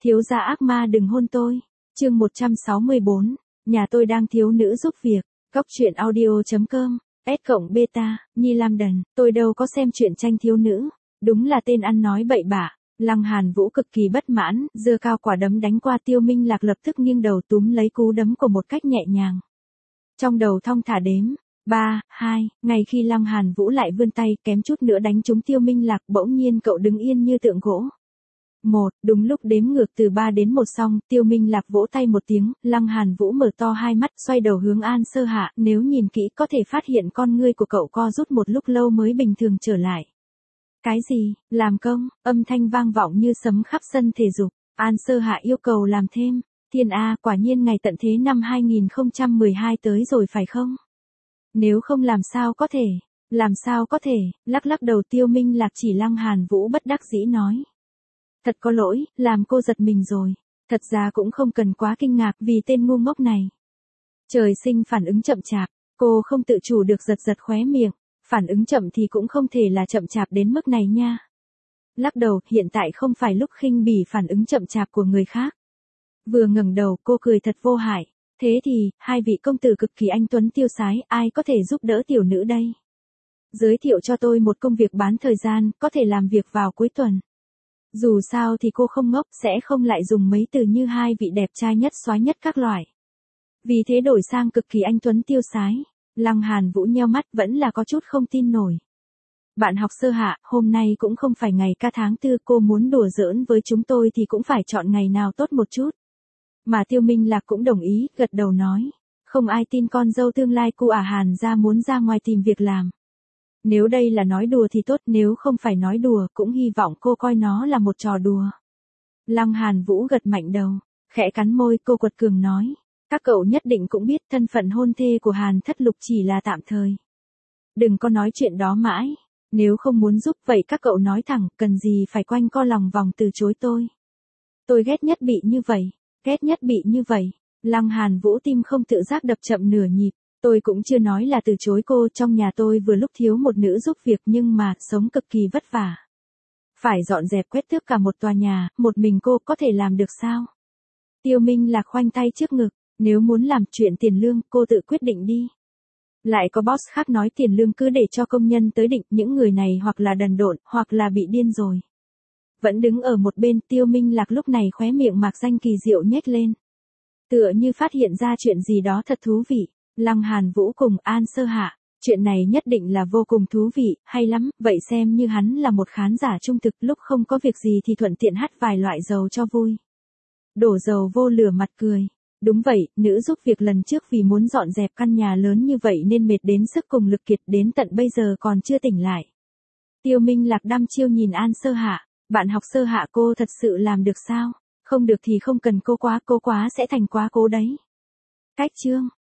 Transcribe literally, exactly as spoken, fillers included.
Thiếu gia ác ma đừng hôn tôi. Chương một trăm sáu mươi bốn, nhà tôi đang thiếu nữ giúp việc. Góc truyện audio chấm com, S cộng beta, Nhi Lam Đần, tôi đâu có xem truyện tranh thiếu nữ. Đúng là tên ăn nói bậy bạ. Lăng Hàn Vũ cực kỳ bất mãn, giơ cao quả đấm đánh qua Tiêu Minh Lạc, lập tức nghiêng đầu túm lấy cú đấm của một cách nhẹ nhàng. Trong đầu thong thả đếm, ba, hai, ngay khi Lăng Hàn Vũ lại vươn tay kém chút nữa đánh trúng Tiêu Minh Lạc, bỗng nhiên cậu đứng yên như tượng gỗ. Một, đúng lúc đếm ngược từ ba đến một xong, Tiêu Minh Lạc vỗ tay một tiếng, Lăng Hàn Vũ mở to hai mắt xoay đầu hướng An Sơ Hạ, nếu nhìn kỹ có thể phát hiện con ngươi của cậu co rút một lúc lâu mới bình thường trở lại. Cái gì, làm công, âm thanh vang vọng như sấm khắp sân thể dục, An Sơ Hạ yêu cầu làm thêm, thiên A, quả nhiên ngày tận thế năm hai nghìn không trăm mười hai tới rồi phải không? Nếu không làm sao có thể, làm sao có thể, lắc lắc đầu Tiêu Minh Lạc chỉ Lăng Hàn Vũ bất đắc dĩ nói. Thật có lỗi, làm cô giật mình rồi, thật ra cũng không cần quá kinh ngạc vì tên ngu ngốc này. Trời sinh phản ứng chậm chạp, cô không tự chủ được giật giật khóe miệng. Phản ứng chậm thì cũng không thể là chậm chạp đến mức này nha. Lắc đầu, hiện tại không phải lúc khinh bỉ phản ứng chậm chạp của người khác. Vừa ngẩng đầu, cô cười thật vô hại. Thế thì, hai vị công tử cực kỳ anh tuấn tiêu sái, ai có thể giúp đỡ tiểu nữ đây? Giới thiệu cho tôi một công việc bán thời gian, có thể làm việc vào cuối tuần. Dù sao thì cô không ngốc, sẽ không lại dùng mấy từ như hai vị đẹp trai nhất soái nhất các loại. Vì thế đổi sang cực kỳ anh tuấn tiêu sái. Lăng Hàn Vũ nheo mắt vẫn là có chút không tin nổi. Bạn học Sơ Hạ, hôm nay cũng không phải ngày ca tháng tư, cô muốn đùa giỡn với chúng tôi thì cũng phải chọn ngày nào tốt một chút. Mà Tiêu Minh Lạc cũng đồng ý, gật đầu nói. Không ai tin con dâu tương lai cô ả Hàn ra muốn ra ngoài tìm việc làm. Nếu đây là nói đùa thì tốt, nếu không phải nói đùa, cũng hy vọng cô coi nó là một trò đùa. Lăng Hàn Vũ gật mạnh đầu, khẽ cắn môi, cô quật cường nói. Các cậu nhất định cũng biết thân phận hôn thê của Hàn Thất Lục chỉ là tạm thời. Đừng có nói chuyện đó mãi, nếu không muốn giúp vậy các cậu nói thẳng, cần gì phải quanh co lòng vòng từ chối tôi. Tôi ghét nhất bị như vậy, ghét nhất bị như vậy. Lăng Hàn Vũ tim không tự giác đập chậm nửa nhịp, tôi cũng chưa nói là từ chối cô, trong nhà tôi vừa lúc thiếu một nữ giúp việc nhưng mà sống cực kỳ vất vả. Phải dọn dẹp quét tước cả một tòa nhà, một mình cô có thể làm được sao? Tiêu Minh Lạc khoanh tay trước ngực. Nếu muốn làm chuyện tiền lương, cô tự quyết định đi. Lại có boss khác nói tiền lương cứ để cho công nhân tới định, những người này hoặc là đần độn, hoặc là bị điên rồi. Vẫn đứng ở một bên, Tiêu Minh Lạc lúc này khóe miệng mạc danh kỳ diệu nhếch lên. Tựa như phát hiện ra chuyện gì đó thật thú vị. Lăng Hàn Vũ cùng An Sơ Hạ, chuyện này nhất định là vô cùng thú vị, hay lắm, vậy xem như hắn là một khán giả trung thực, lúc không có việc gì thì thuận tiện hát vài loại dầu cho vui. Đổ dầu vô lửa mặt cười. Đúng vậy, nữ giúp việc lần trước vì muốn dọn dẹp căn nhà lớn như vậy nên mệt đến sức cùng lực kiệt, đến tận bây giờ còn chưa tỉnh lại. Tiêu Minh Lạc đăm chiêu nhìn An Sơ Hạ, bạn học Sơ Hạ cô thật sự làm được sao? Không được thì không cần cô quá, cô quá sẽ thành quá cố đấy. Cách chương,